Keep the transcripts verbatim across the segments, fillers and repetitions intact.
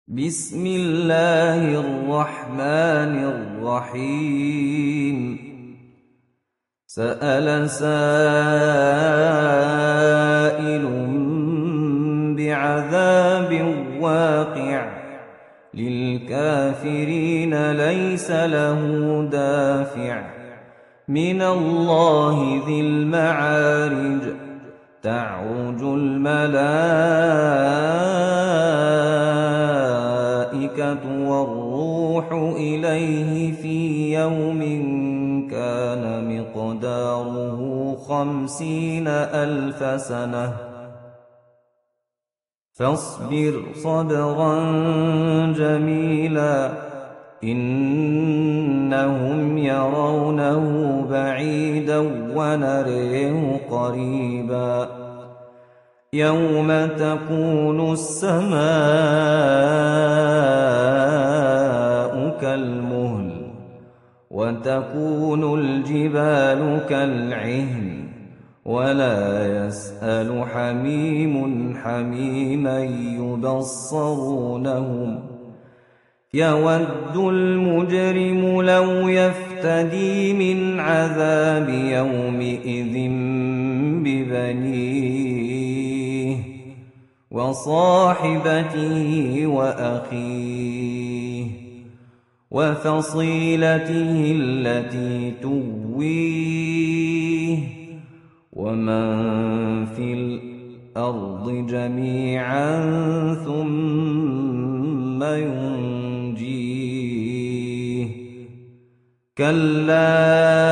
بسم الله الرحمن الرحيم سأل سائل بعذاب واقع للكافرين ليس له دافع من الله ذي المعارج تعرج الملائكة والروح إليه في يوم كان مقداره خمسين ألف سنة فاصبر صبرا جميلا إنهم يرونه بعيدا ونريه قريبا يوم تكون السماء كالمهل وتكون الجبال كالعهن ولا يسأل حميم حميما يبصرونهم يود المجرم لو يفتدي من عذاب يومئذ ببنيه وصاحبته وأخيه وفصيلته التي تؤويه ومن في الأرض جميعا ثم ينجيه كلا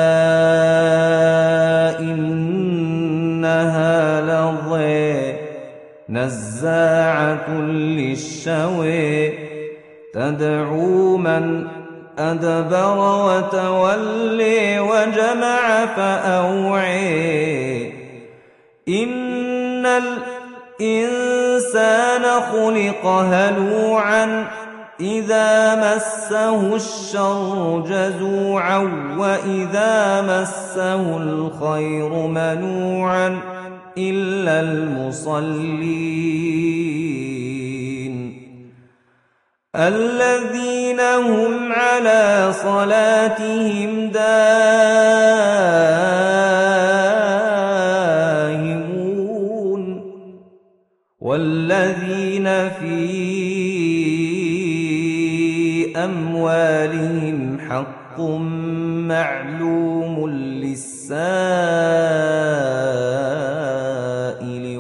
إنها لظى نزاعة للشوى تدعو من أدبر وتولي وجمع فأوعي إن الإنسان خلق هلوعا إذا مسه الشر جزوعا وإذا مسه الخير منوعا إلا المصلين الذين هم على صلاتهم دائمون والذين في أموالهم حق معلوم للسائل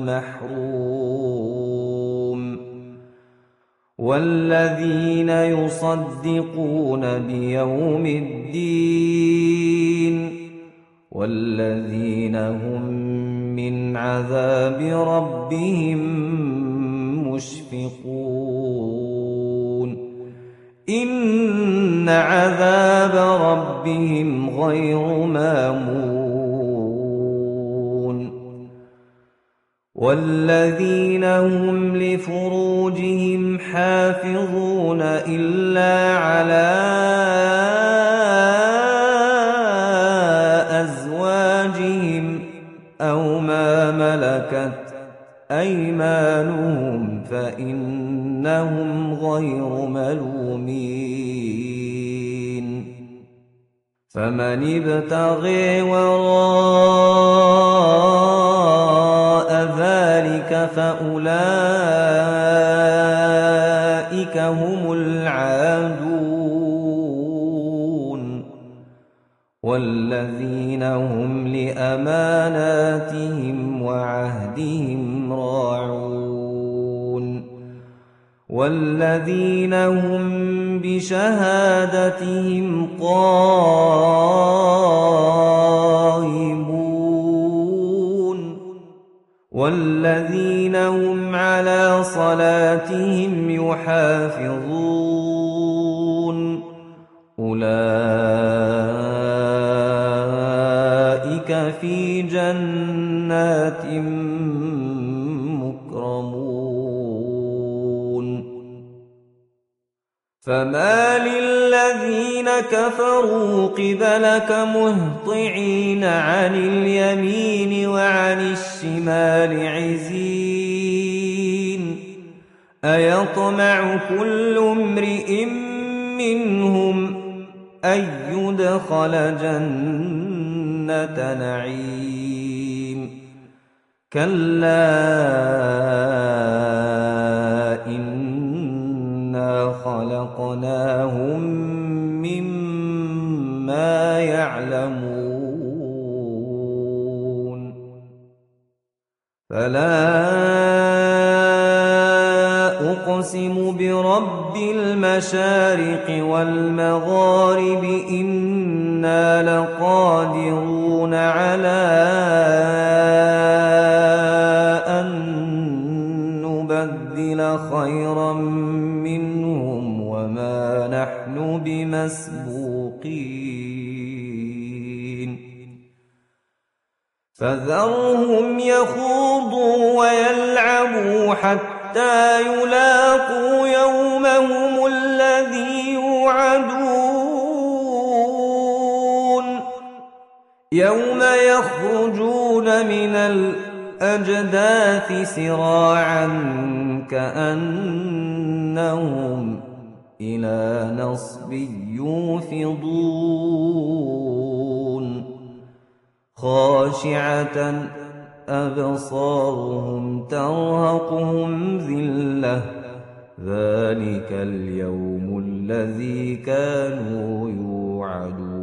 والمحروم والذين يصدقون بيوم الدين والذين هم من عذاب ربهم مشفقون إن عذاب ربهم غير مامون والذين هم لفروجهم حافظون إلا على أزواجهم أو ما ملكت أيمانهم فإنهم غير ملومين فمن ابتغي وراء ذلك فأولئك هم العادون والذين هم لأماناتهم وعهدهم راعون والذين هم بشهادتهم قائمون والذين هم على صلاتهم يحافظون أولئك في جنات مكرمون فما للذين كفروا قبلك مهطعين عن اليمين وعن الشمال عزين أيطمع كل امرئ منهم أن يدخل جنة نعيم كلا إنا خلقناهم مما يعلمون فلا أقسم برب المشارق والمغارب إنا لقادرون على أن نبدل خيرا منهم وما نحن بمسبوقين فذرهم يخوضوا ويلعبوا حتى حتى يلاقوا يومهم الذي يوعدون يوم يخرجون من الأجداث سراعا كأنهم إلى نصب يوفضون خاشعة أبصارهم ترهقهم ذلة ذلك اليوم الذي كانوا يوعدون